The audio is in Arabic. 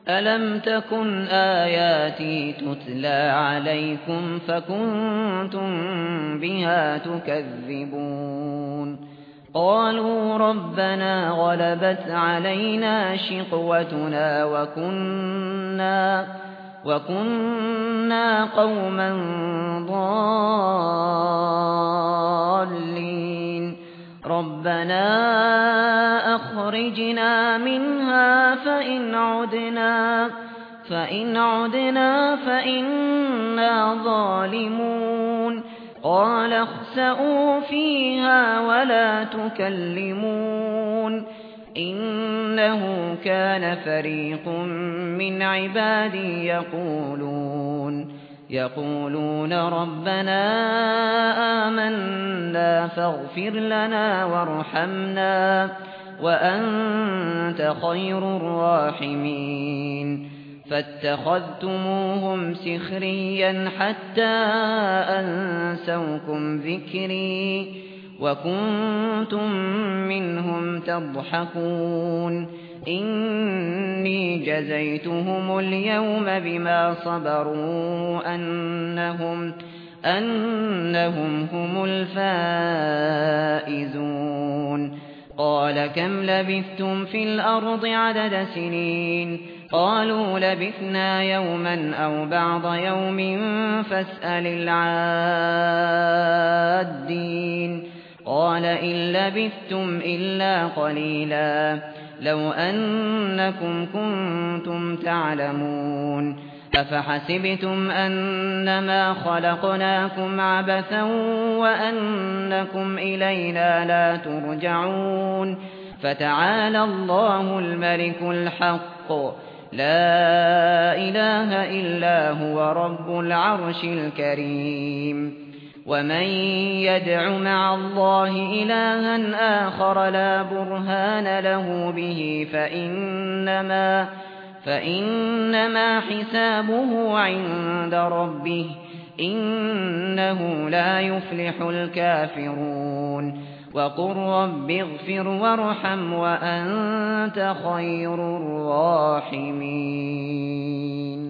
ألم تكن آياتي تتلى عليكم فكنتم بها تكذبون قالوا ربنا غلبت علينا شقوتنا وكنا قوما ضالين ربنا أخرجنا منها فإن عدنا فإنا ظالمون قال اخسئوا فيها ولا تكلمون إنه كان فريق من عبادي يقولون ربنا آمنا فاغفر لنا وارحمنا وأنت خير الراحمين فاتخذتموهم سخريا حتى أنسوكم ذكري وكنتم منهم تضحكون إني جزيتهم اليوم بما صبروا أنهم هم الفائزون قال كم لبثتم في الأرض عدد سنين قالوا لبثنا يوما أو بعض يوم فاسأل العادين قال إن لبثتم إلا قليلا لو أنكم كنتم تعلمون أفحسبتم أنما خلقناكم عبثا وأنكم إلينا لا ترجعون فتعالى الله الملك الحق لا إله إلا هو رب العرش الكريم ومن يدع مع الله إلها آخر لا برهان له به فإنما حسابه عند ربه إنه لا يفلح الكافرون وقل رب اغفر وارحم وأنت خير الراحمين